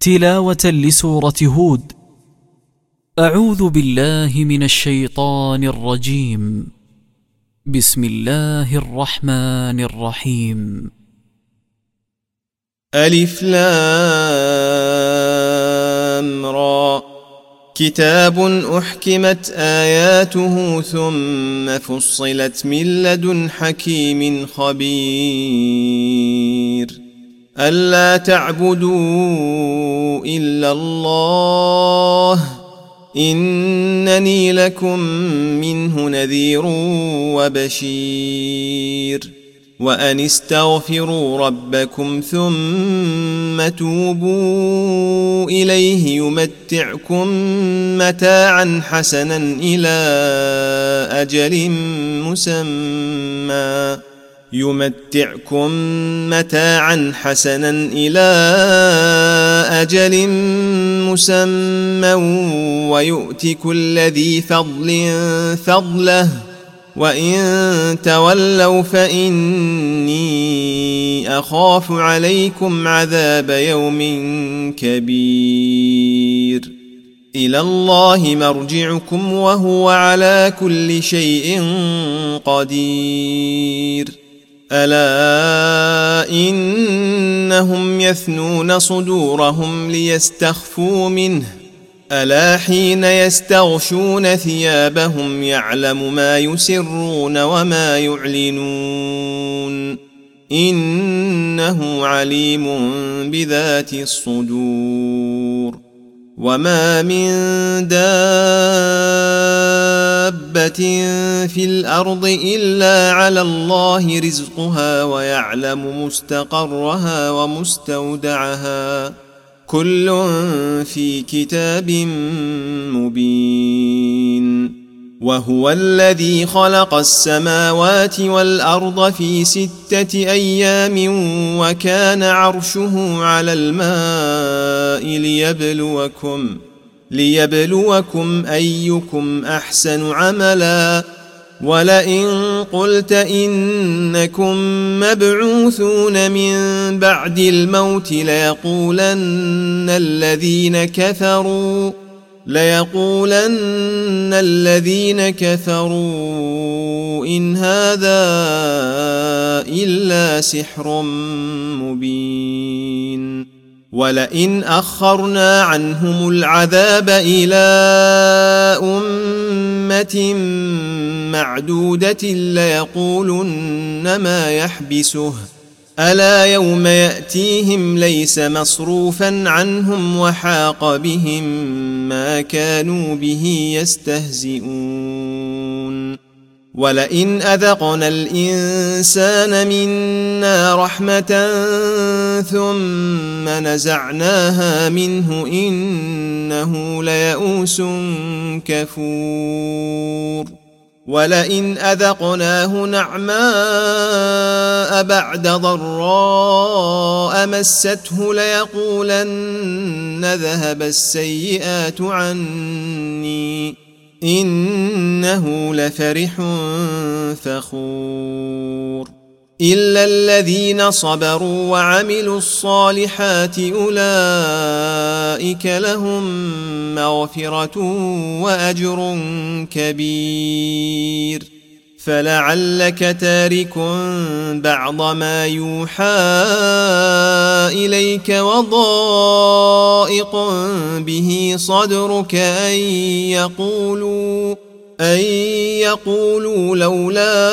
تلاوة لسورة هود. أعوذ بالله من الشيطان الرجيم. بسم الله الرحمن الرحيم. ألف لام را. كتاب أحكمت آياته ثم فصلت من لدن حكيم خبير. ألا تعبدوا إلا الله إنني لكم منه نذير وبشير. وأن استغفروا ربكم ثم توبوا إليه يمتعكم متاعا حسنا إلى أجل مسمى ويؤت كل ذي فضل فضله وإن تولوا فإني أخاف عليكم عذاب يوم كبير. إلى الله مرجعكم وهو على كل شيء قدير. ألا إنهم يثنون صدورهم ليستخفوا منه ألا حين يستغشون ثيابهم يعلم ما يسرون وما يعلنون إنه عليم بذات الصدور. وما من دابة في الأرض إلا على الله رزقها ويعلم مستقرها ومستودعها كل في كتاب مبين. وهو الذي خلق السماوات والأرض في 6 أيام وكان عرشه على الماء ليبلوكم أيكم أحسن عملا. ولئن قلت إنكم مبعوثون من بعد الموت ليقولن الذين كفروا إن هذا إلا سحر مبين. ولئن أخرنا عنهم العذاب إلى أمة معدودة ليقولن ما يحبسه ألا يوم يأتيهم ليس مصروفا عنهم وحاق بهم ما كانوا به يستهزئون. ولئن أذقنا الإنسان منا رحمة ثم نزعناها منه إنه ليئوس كفور. ولئن أذقناه نعماء بعد ضراء مسته ليقولن ذهب السيئات عني إنه لفرح فخور. إلا الذين صبروا وعملوا الصالحات أولئك لهم مغفرة وأجر كبير. فلعلك تارك بعض ما يوحى إليك وضائق به صدرك أن يقولوا لولا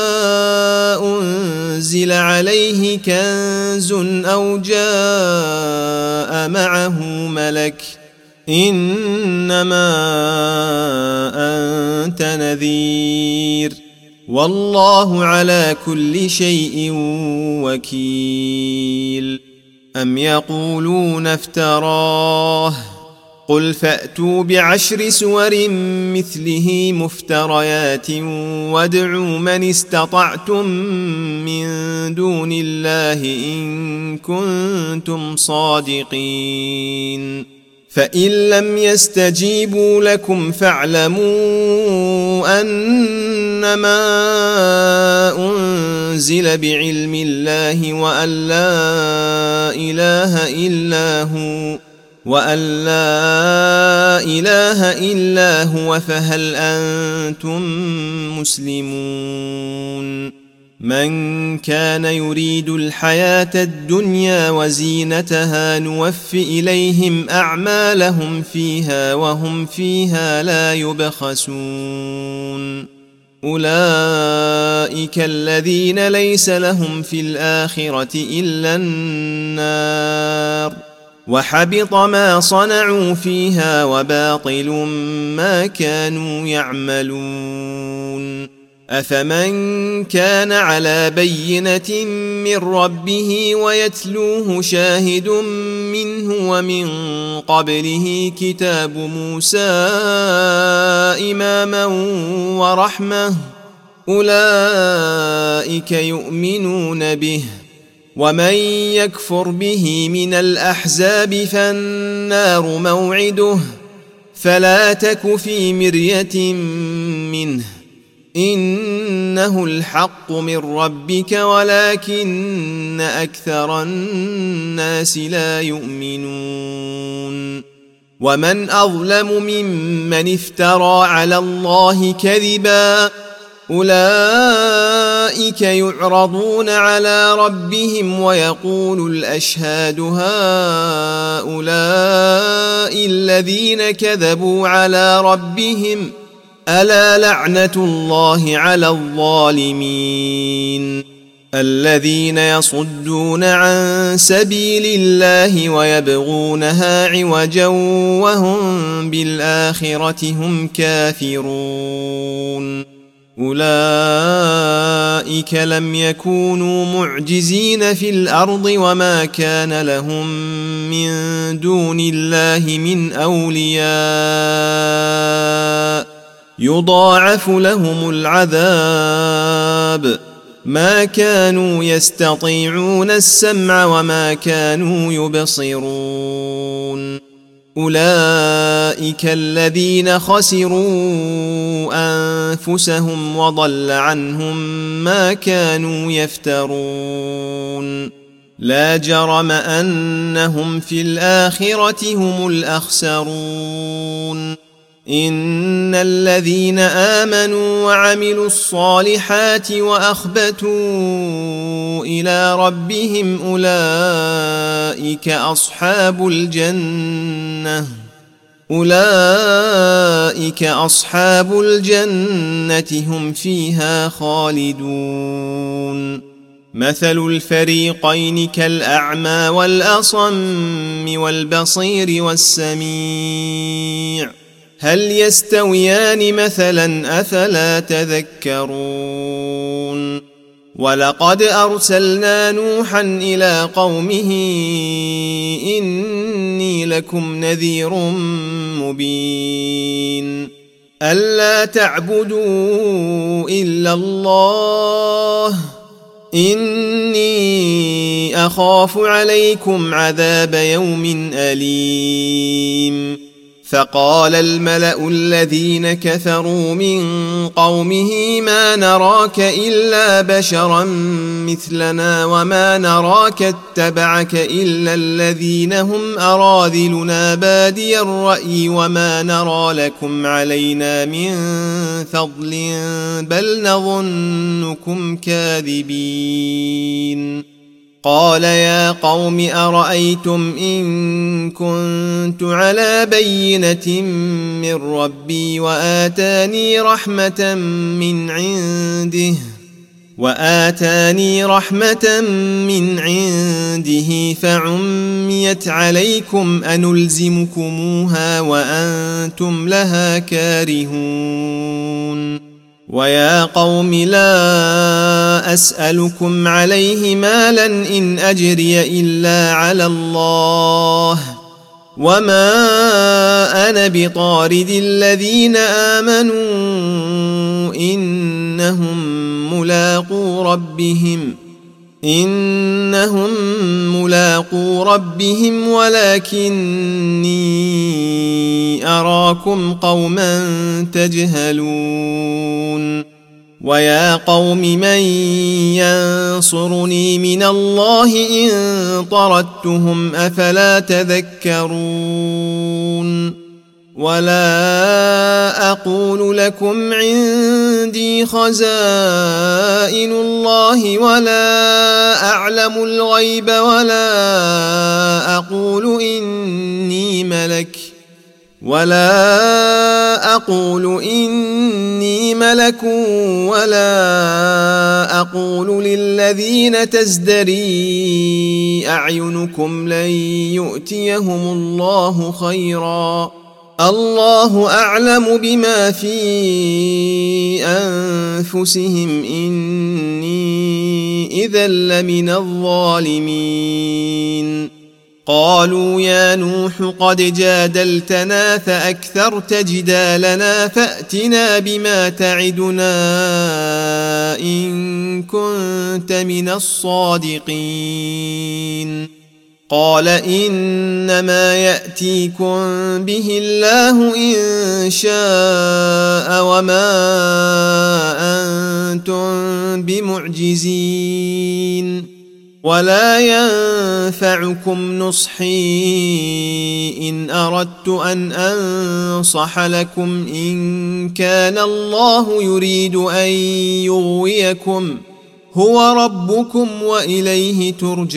أنزل عليه كنز أو جاء معه ملك إنما أنت نذير والله على كل شيء وكيل. أم يقولون افتراه قل فأتوا ب10 سور مثله مفتريات وادعوا من استطعتم من دون الله إن كنتم صادقين. فإن لم يستجيبوا لكم فاعلموا أنما أنزل بعلم الله وأن لا إله إلا هو وأن لا إله إلا هو فهل أنتم مسلمون من كان يريد الحياة الدنيا وزينتها نوف إليهم أعمالهم فيها وهم فيها لا يبخسون أولئك الذين ليس لهم في الآخرة إلا النار وحبط ما صنعوا فيها وباطل ما كانوا يعملون أفمن كان على بينة من ربه ويتلوه شاهد منه ومن قبله كتاب موسى إماما ورحمة أولئك يؤمنون به ومن يكفر به من الأحزاب فالنار موعده فلا تك في مرية منه إنه الحق من ربك ولكن أكثر الناس لا يؤمنون ومن أظلم ممن افترى على الله كذبا أولئك يعرضون على ربهم ويقول الأشهاد هؤلاء الذين كذبوا على ربهم ألا لعنة الله على الظالمين الذين يصدون عن سبيل الله ويبغونها عوجا وهم بالآخرة هم كافرون أولئك لم يكونوا معجزين في الأرض وما كان لهم من دون الله من أولياء يضاعف لهم العذاب ما كانوا يستطيعون السمع وما كانوا يبصرون أولئك الذين خسروا أنفسهم وضل عنهم ما كانوا يفترون لا جرم أنهم في الآخرة هم الأخسرون إن الذين آمنوا وعملوا الصالحات وأخبتوا إلى ربهم أولئك أصحاب الجنة هم فيها خالدون مثل الفريقين كالأعمى والأصم والبصير والسميع هل يستويان مثلا أفلا تذكرون ولقد أرسلنا نوحا إلى قومه إني لكم نذير مبين ألا تعبدوا إلا الله إني أخاف عليكم عذاب يوم أليم فقال الملأ الذين كفروا من قومه ما نراك إلا بشرا مثلنا وما نراك اتبعك إلا الذين هم أراذلنا بادي الرأي وما نرى لكم علينا من فضل بل نظنكم كاذبين قال يا قوم أرأيتم إن كنت على بينة من ربي وآتاني رحمة من عنده فعميت عليكم أنلزمكموها وأنتم لها كارهون ويا قوم لا أسألكم عليه مالا إن أجري إلا على الله وما أنا بطارد الذين آمنوا إنهم ملاقو ربهم ولكني أراكم قوما تجهلون ويا قوم من ينصرني من الله إن طردتهم أفلا تذكرون ولا أقول لكم عندي خزائن الله ولا أعلم الغيب ولا أقول إني ملك ولا أقول للذين تزدري أعينكم لن يؤتيهم الله خيرا الله أعلم بما في أنفسهم إني إذا لمن الظالمين قالوا يا نوح قد جادلتنا فأكثرت جدالنا فأتنا بما تعدنا إن كنت من الصادقين قال إنما يأتيكم به الله إن شاء وما أنتم بمعجزين ولا ينفعكم نصحي إن أردت أن أنصح لكم إن كان الله يريد أن يغويكم هو ربكم وإليه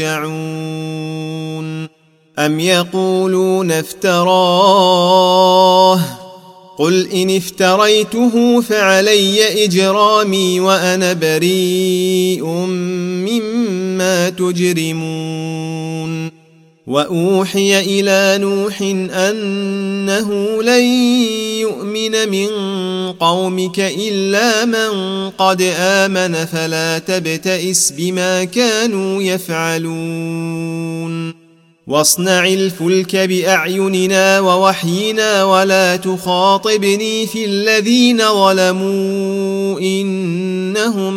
ترجعون أم يقولون افتراه قل إن افتريته فعلي إجرامي وأنا بريء مما تجرمون وأوحي إلى نوح أنه لن يؤمن من قومك إلا من قد آمن فلا تبتئس بما كانوا يفعلون واصنع الفلك بأعيننا ووحينا ولا تخاطبني في الذين ظلموا إنهم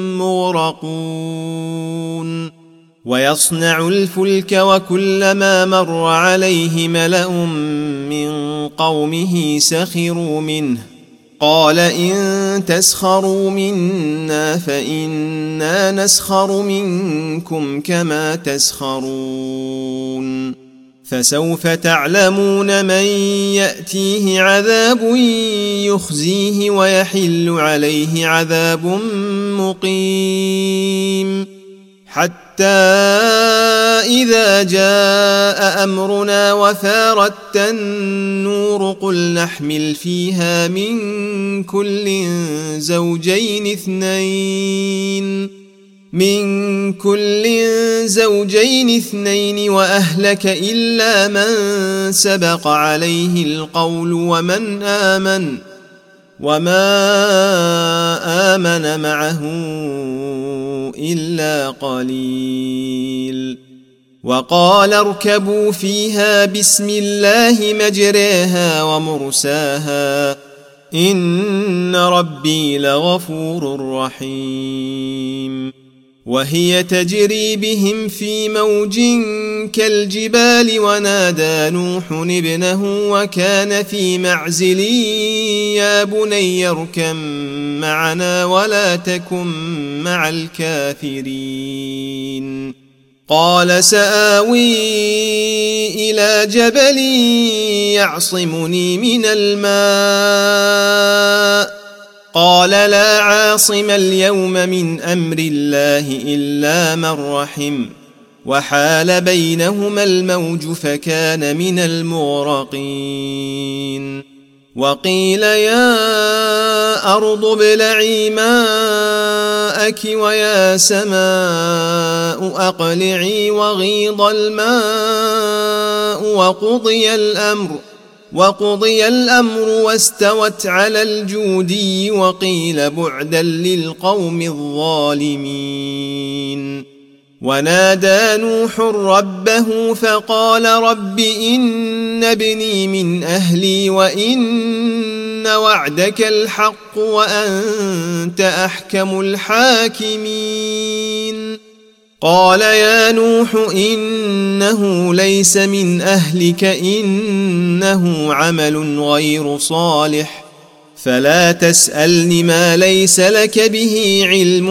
مغرقون ويصنع الفلك وكلما مر عليه ملأ من قومه سخروا منه قال إن تسخروا منا فإنا نسخر منكم كما تسخرون فسوف تعلمون من يأتيه عذاب يخزيه ويحل عليه عذاب مقيم حتى إذا جاء أمرنا وفارت النور قل نحمل فيها من كل زوجين اثنين وأهلك إلا من سبق عليه القول وما آمن معه إلا قليل وقال اركبوا فيها بسم الله مجريها ومرساها إن ربي لغفور رحيم وهي تجري بهم في موج كالجبال ونادى نوح ابنه وكان في معزل يا بني اركب معنا ولا تكن مع الكافرين قال سآوي إلى جبل يعصمني من الماء قال لا عاصم اليوم من أمر الله إلا من رحم وحال بينهما الموج فكان من المغرقين وقيل يا أرض ابلعي ماءك ويا سماء أقلعي وغيض الماء وقضي الأمر واستوت على الجودي وقيل بعدا للقوم الظالمين ونادى نوح ربه فقال رب إن ابني من أهلي وإن وعدك الحق وأنت أحكم الحاكمين قال يا نوح إنه ليس من أهلك إنه عمل غير صالح فلا تسألن ما ليس لك به علم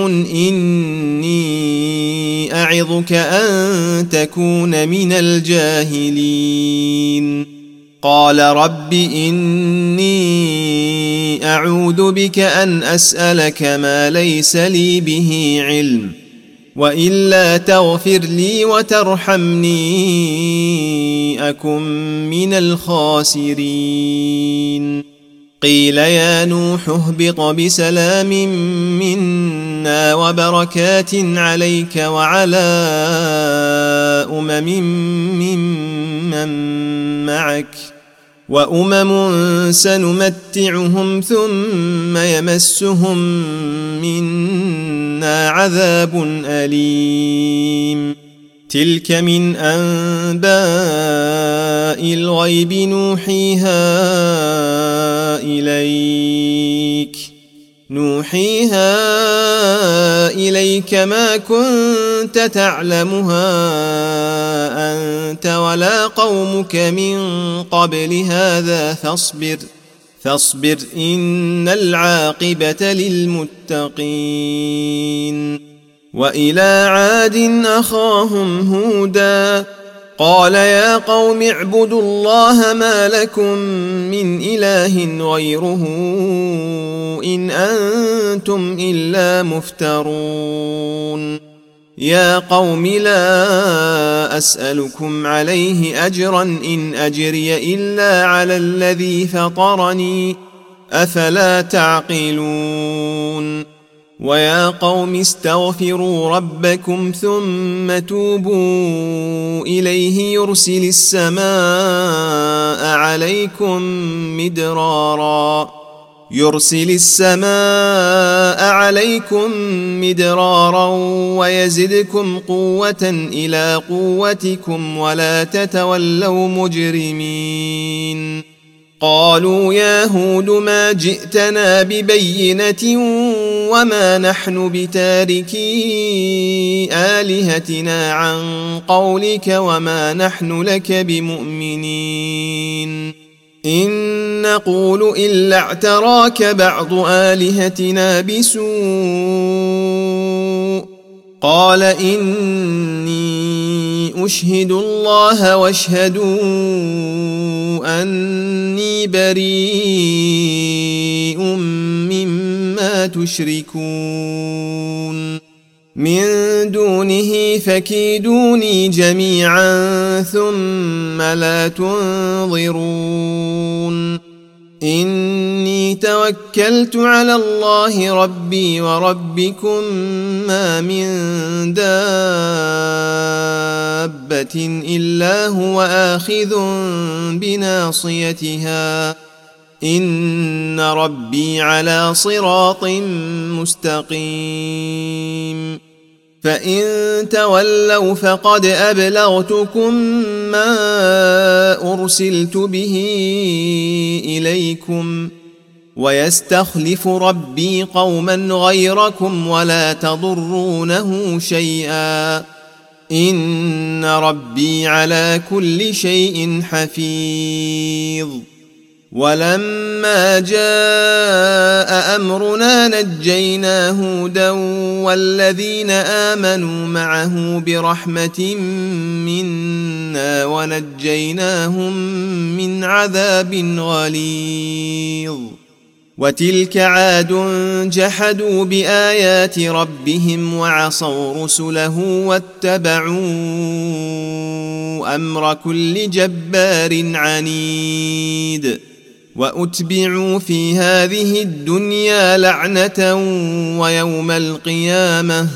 إني أعظك أن تكون من الجاهلين قال رب إني أعوذ بك أن أسألك ما ليس لي به علم وإلا تغفر لي وترحمني أكن من الخاسرين قيل يا نوح اهبط بسلام منا وبركات عليك وعلى ممن معك وأمم سنمتعهم ثم يمسهم منا عذاب أليم تلك من أنباء الغيب نوحيها إليك ما كنت تعلمها أنت ولا قومك من قبل هذا فاصبر إن العاقبة للمتقين وإلى عاد أخاهم هودا قال يا قوم اعبدوا الله ما لكم من إله غيره إن أنتم إلا مفترون يا قوم لا أسألكم عليه أجرا إن أجري إلا على الذي فطرني أفلا تعقلون ويا قوم استغفروا ربكم ثم توبوا إليه يرسل السماء عليكم مدرارا ويزدكم قوة إلى قوتكم ولا تتولوا مجرمين قالوا يا هود ما جئتنا ببينة وما نحن بتاركي آلهتنا عن قولك وما نحن لك بمؤمنين إن نقول إلا اعتراك بعض آلهتنا بسوء قال إني أشهد الله واشهدوا أني بريء مما تشركون من دونه فكيدوني جميعا ثم لا تنظرون إني توكلت على الله ربي وربكم ما من دابة إلا هو آخذ بناصيتها إن ربي على صراط مستقيم فإن تولوا فقد أبلغتكم ما أرسلت به إليكم ويستخلف ربي قوما غيركم ولا تضرونه شيئا إن ربي على كل شيء حفيظ ولما جاء أمرنا نجينا هودا والذين آمنوا معه برحمة منا ونجيناهم من عذاب غليظ وتلك عاد جحدوا بآيات ربهم وعصوا رسله واتبعوا أمر كل جبار عنيد وأتبعوا في هذه الدنيا لعنة ويوم القيامة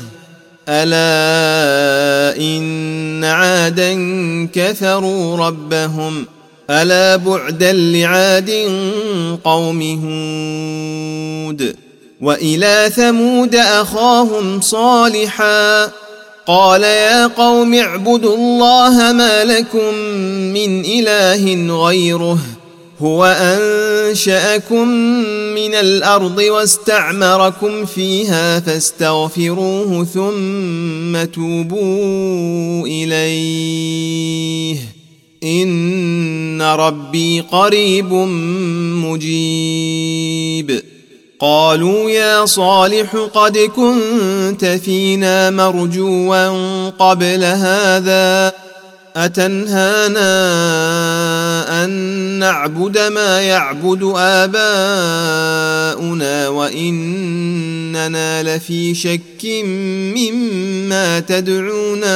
ألا إن عادا كفروا ربهم ألا بعدا لعاد قوم هود وإلى ثمود أخاهم صالحا قال يا قوم اعبدوا الله ما لكم من إله غيره هو أنشأكم من الأرض واستعمركم فيها فاستغفروه ثم توبوا إليه إن ربي قريب مجيب. قالوا يا صالح قد كنت فينا مرجوا قبل هذا أتنهانا أن نعبد ما يعبد آباؤنا وإننا لفي شك مما تدعونا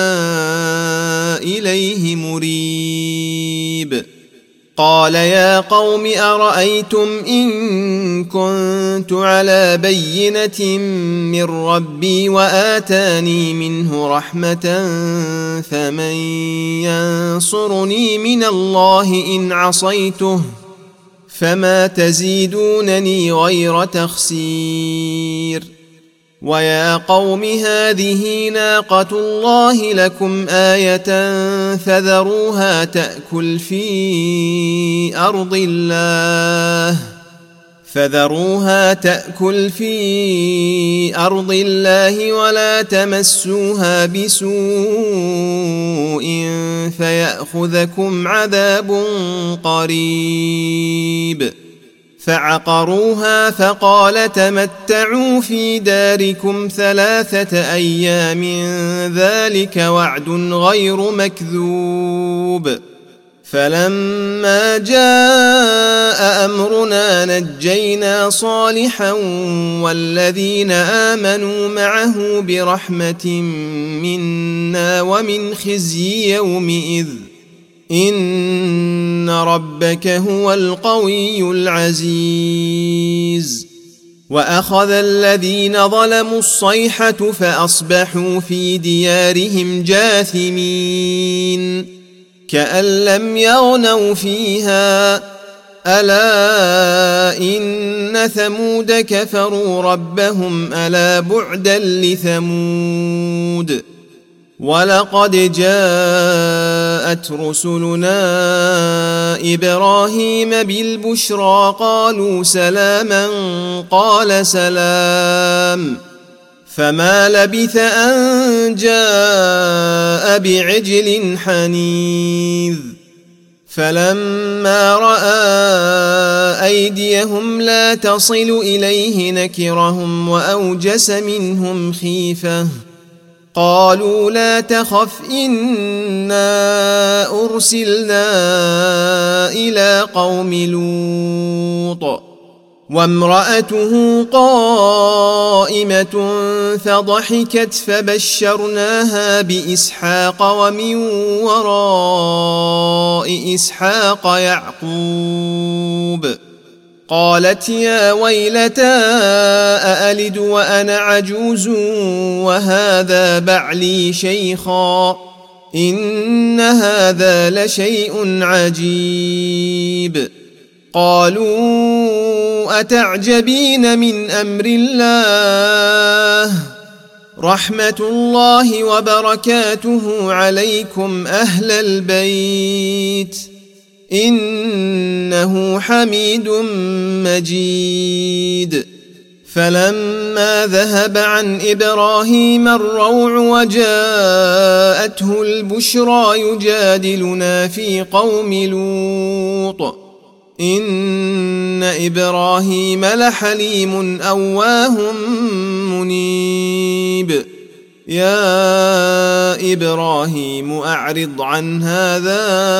إليه مريب. قال يا قوم أرأيتم إن كنت على بينة من ربي وآتاني منه رحمة فمن ينصرني من الله إن عصيته فما تزيدونني غير تخسير. ويا قوم هذه ناقة الله لكم آية فذروها تأكل في أرض الله ولا تمسوها بسوء فيأخذكم عذاب قريب. فعقروها فقال تمتعوا في داركم 3 أيام ذلك وعد غير مكذوب. فلما جاء أمرنا نجينا صالحا والذين آمنوا معه برحمة منا ومن خزي يومئذ إن ربك هو القوي العزيز. وأخذ الذين ظلموا الصيحة فأصبحوا في ديارهم جاثمين كأن لم يغنوا فيها ألا إن ثمود كفروا ربهم ألا بعدا لثمود. ولقد جاءت رسلنا إبراهيم بالبشرى قالوا سلاما قال سلام فما لبث أن جاء بعجل حنيذ. فلما رأى أيديهم لا تصل إليه نكرهم وأوجس منهم خيفة قالوا لا تخف إنا أرسلنا إلى قوم لوط وامرأته قائمة فضحكت فبشرناها بإسحاق ومن وراء إسحاق يعقوب. قالت يا ويلتى أألد وأنا عجوز وهذا بعلي شيخا إن هذا لشيء عجيب. قالوا أتعجبين من أمر الله رحمة الله وبركاته عليكم أهل البيت إنه حميد مجيد. فلما ذهب عن إبراهيم الروع وجاءته البشرى يجادلنا في قوم لوط إن إبراهيم لحليم أواه منيب. يا إبراهيم أعرض عن هذا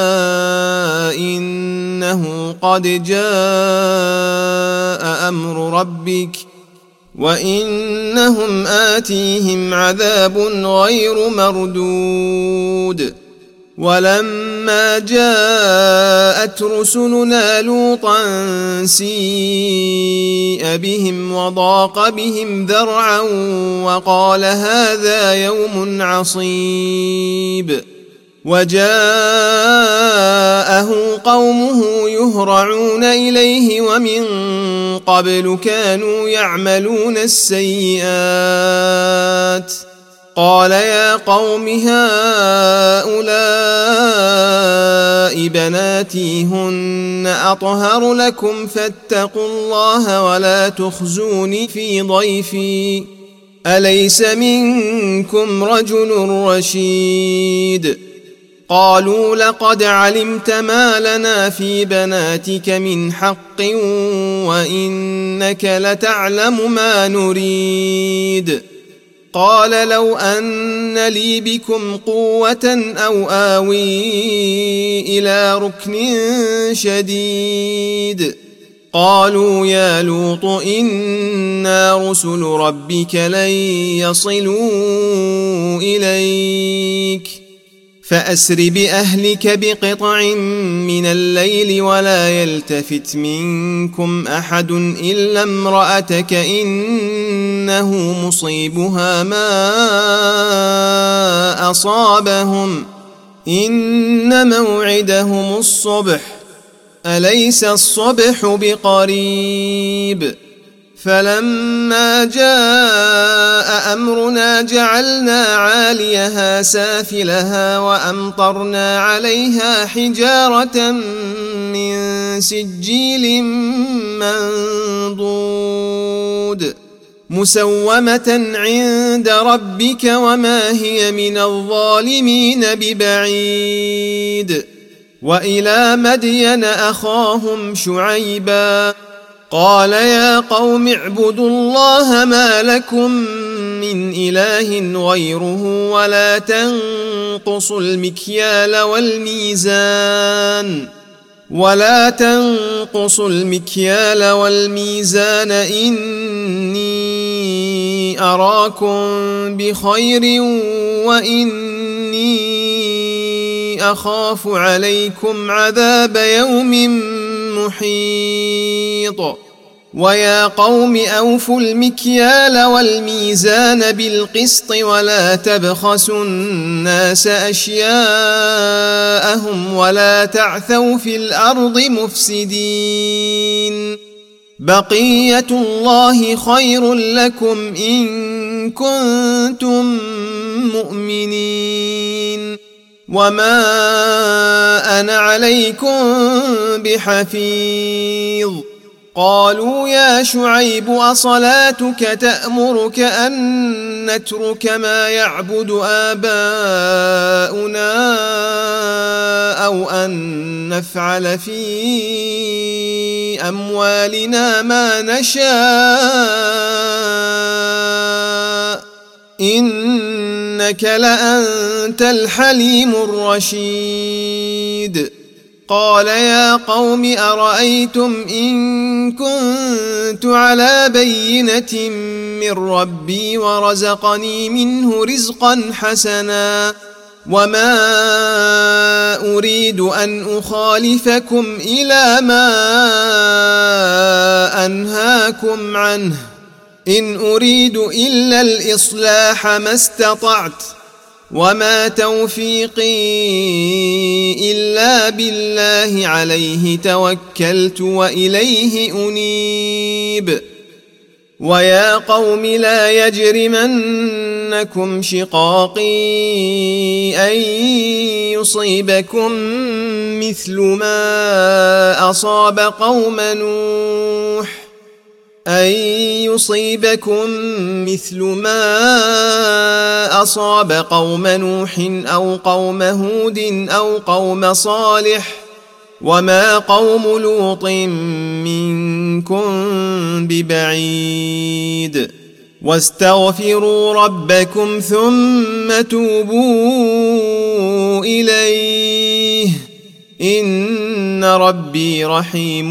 إنه قد جاء أمر ربك وإنهم آتيهم عذاب غير مردود. ولما جاءت رسلنا لوطا سيء بهم وضاق بهم ذرعا وقال هذا يوم عصيب. وجاءه قومه يهرعون إليه ومن قبل كانوا يعملون السيئات قال يا قوم هؤلاء بناتي هن أطهر لكم فاتقوا الله ولا تخزوني في ضيفي أليس منكم رجل رشيد. قالوا لقد علمت ما لنا في بناتك من حق وإنك لتعلم ما نريد. قال لو أن لي بكم قوة أو آوي إلى ركن شديد. قالوا يا لوط إنا رسل ربك لن يصلوا إليك فأسر بأهلك بقطع من الليل ولا يلتفت منكم أحد إلا امرأتك إنه مصيبها ما أصابهم إن موعدهم الصبح أليس الصبح بقريب. فلما جاء أمرنا جعلنا عاليها سافلها وأمطرنا عليها حجارة من سجيل منضود مسومة عند ربك وما هي من الظالمين ببعيد. وإلى مدين أخاهم شعيبا قال يا قوم اعبدوا الله ما لكم من إله غيره ولا تنقصوا المكيال والميزان إني أراكم بخير وإني أخاف عليكم عذاب يوم محيط. ويا قوم أوفوا المكيال والميزان بالقسط ولا تبخسوا الناس أشياءهم ولا تعثوا في الأرض مفسدين. بقية الله خير لكم إن كنتم مؤمنين وما أنا عليكم بحفيظ. قالوا يا شعيب أصلاتك تأمرك أن نترك ما يعبد آباؤنا أو أن نفعل في أموالنا ما نشاء إنك لأنت الحليم الرشيد. قال يا قوم أرأيتم إن كنت على بينة من ربي ورزقني منه رزقا حسنا وما أريد أن أخالفكم إلى ما أنهاكم عنه إن أريد إلا الإصلاح ما استطعت وما توفيقي إلا بالله عليه توكلت وإليه أنيب. ويا قوم لا يجرمنكم شقاقي أن يصيبكم مثل ما أصاب قوم نوح أو قوم هود أو قوم صالح وما قوم لوط منكم ببعيد. واستغفروا ربكم ثم توبوا إليه إن ربي رحيم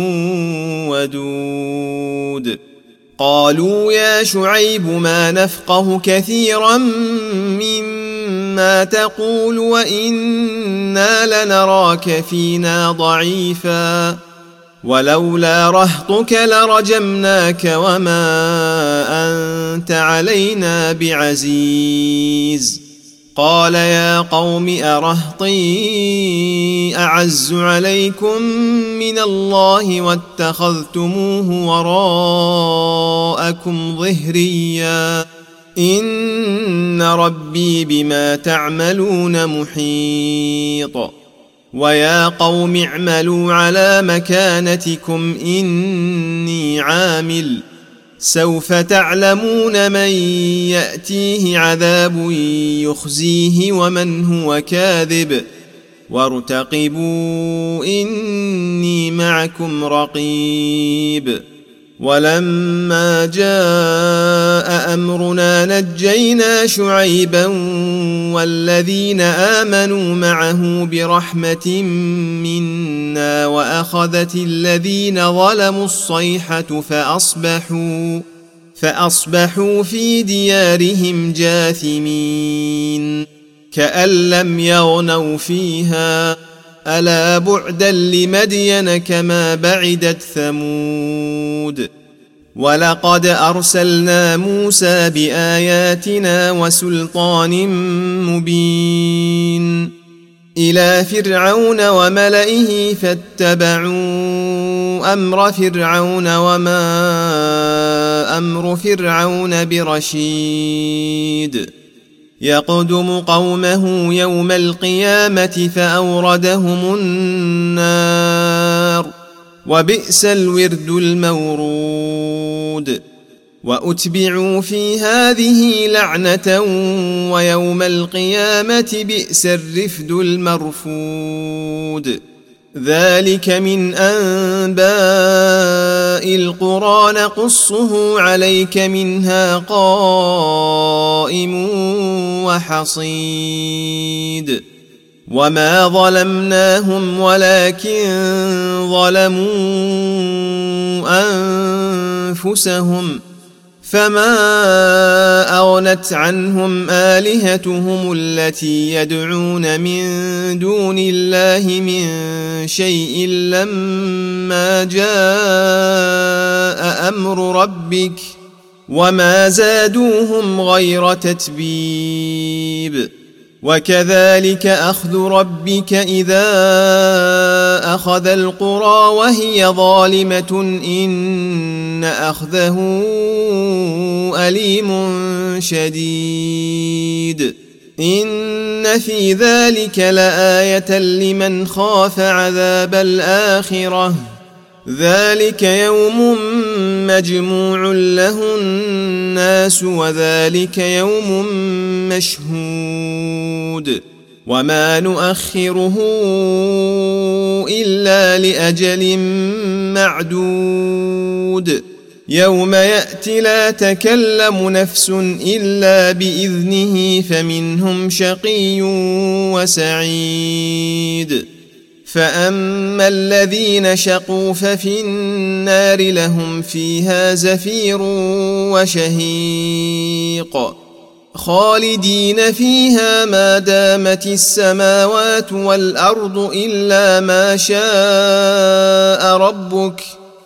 ودود. قالوا يا شعيب ما نفقه كثيرا مما تقول وإنا لنراك فينا ضعيفا ولولا رهطك لرجمناك وما أنت علينا بعزيز. قال يا قوم أرهطي أعز عليكم من الله واتخذتموه وراءكم ظهريا إن ربي بما تعملون محيط. ويا قوم اعملوا على مكانتكم إني عامل سوف تعلمون من يأتيه عذاب يخزيه ومن هو كاذب وارتقبوا إني معكم رقيب ولما جاء أمرنا نجينا شعيبا والذين آمنوا معه برحمة منا وأخذت الذين ظلموا الصيحة فأصبحوا في ديارهم جاثمين كأن لم يغنوا فيها ألا بعدا لمدين كما بعدت ثمود ولقد أرسلنا موسى بآياتنا وسلطان مبين إلى فرعون وملئه فاتبعوا أمر فرعون وما أمر فرعون برشيد يقدم قومه يوم القيامة فأوردهم النار وبئس الورد المورود وأتبعوا في هذه لعنة ويوم القيامة بئس الرفد المرفود ذلك من أنباء القرى نقصه عليك منها قائم وحصيد وما ظلمناهم ولكن ظلموا أنفسهم فما أغنت عنهم آلهتهم التي يدعون من دون الله من شيء لما جاء أمر ربك وما زادوهم غير تتبيب وكذلك أخذ ربك إذا أخذ القرى وهي ظالمة إن أخذه أليم شديد إن في ذلك لآية لمن خاف عذاب الآخرة ذلك يوم مجموع له الناس وذلك يوم مشهود وما نؤخره إلا لأجل معدود يوم يأتي لا تكلم نفس إلا بإذنه فمنهم شقي وسعيد فأما الذين شقوا ففي النار لهم فيها زفير وشهيق خالدين فيها ما دامت السماوات والأرض إلا ما شاء ربك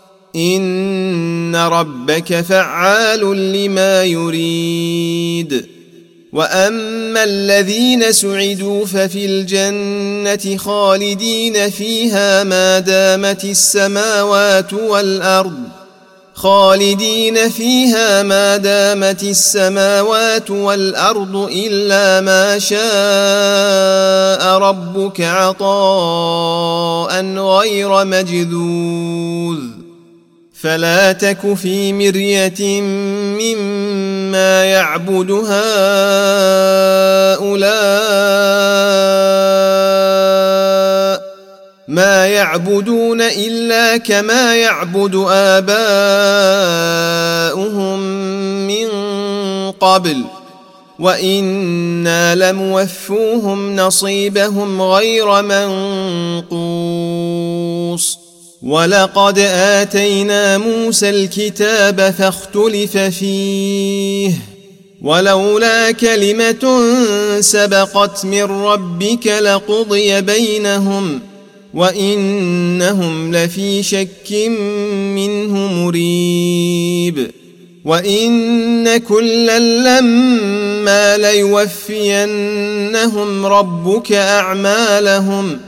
إن ربك فعال لما يريد وأما الذين سعدوا ففي الجنة خالدين فيها ما دامت السماوات والأرض إلا ما شاء ربك عطاء غير مجذوذ فلا تك في مرية مما يعبد هؤلاء ما يعبدون إلا كما يعبد آباؤهم من قبل وإنا لموفوهم نصيبهم غير منقوص ولقد آتينا موسى الكتاب فاختلف فيه ولولا كلمة سبقت من ربك لقضي بينهم وإنهم لفي شك منه مريب وإن كلا لما ليوفينهم ربك أعمالهم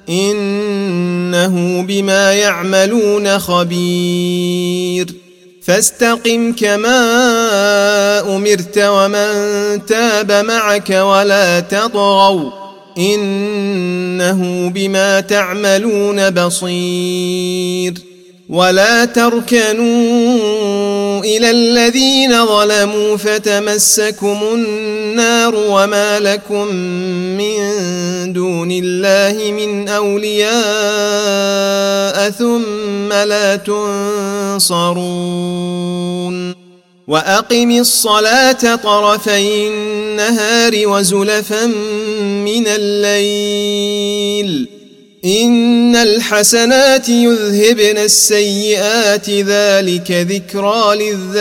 إنه بما يعملون خبير فاستقم كما أمرت ومن تاب معك ولا تطغوا إنه بما تعملون بصير ولا تركنوا إلى الذين ظلموا فتمسكم النار وما لكم من دون الله من أولياء ثم لا تنصرون وأقم الصلاة طرفي النهار وزلفا من الليل إن الحسنات يذهبن السيئات ذلك ذكرى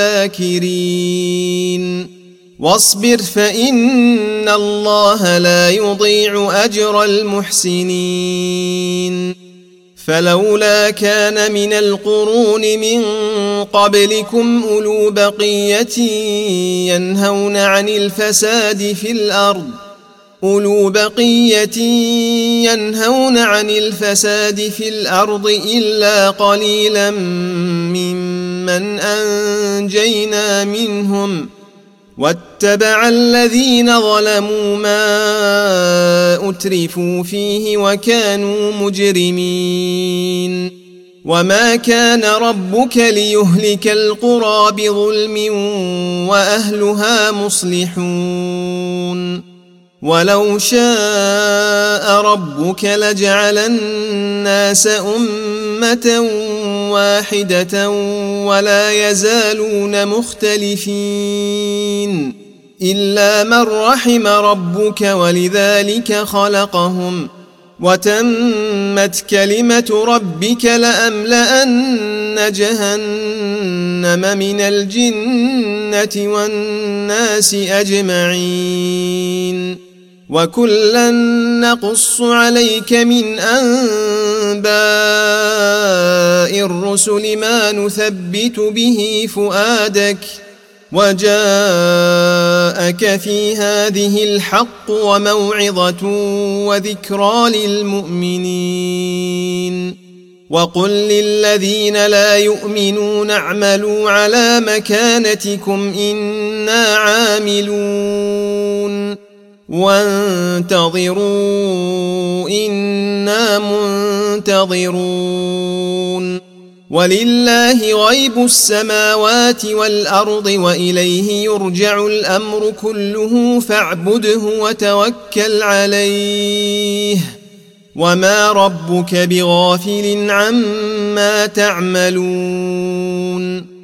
للذاكرين واصبر فإن الله لا يضيع أجر المحسنين فلولا كان من القرون من قبلكم أولو بقية ينهون عن الفساد في الأرض إلا قليلا ممن أنجينا منهم واتبع الذين ظلموا ما أترفوا فيه وكانوا مجرمين وما كان ربك ليهلك القرى بظلم وأهلها مصلحون ولو شاء ربك لجعل الناس أمة واحدة ولا يزالون مختلفين إلا من رحم ربك ولذلك خلقهم وتمت كلمة ربك لأملأن جهنم من الجنة والناس أجمعين وكلا نقص عليك من أنباء الرسل ما نثبت به فؤادك وجاءك في هذه الحق وموعظة وذكرى للمؤمنين وقل للذين لا يؤمنون اعملوا على مكانتكم إنا عاملون وانتظروا إنا منتظرون ولله غيب السماوات والأرض وإليه يرجع الأمر كله فاعبده وتوكل عليه وما ربك بغافل عما تعملون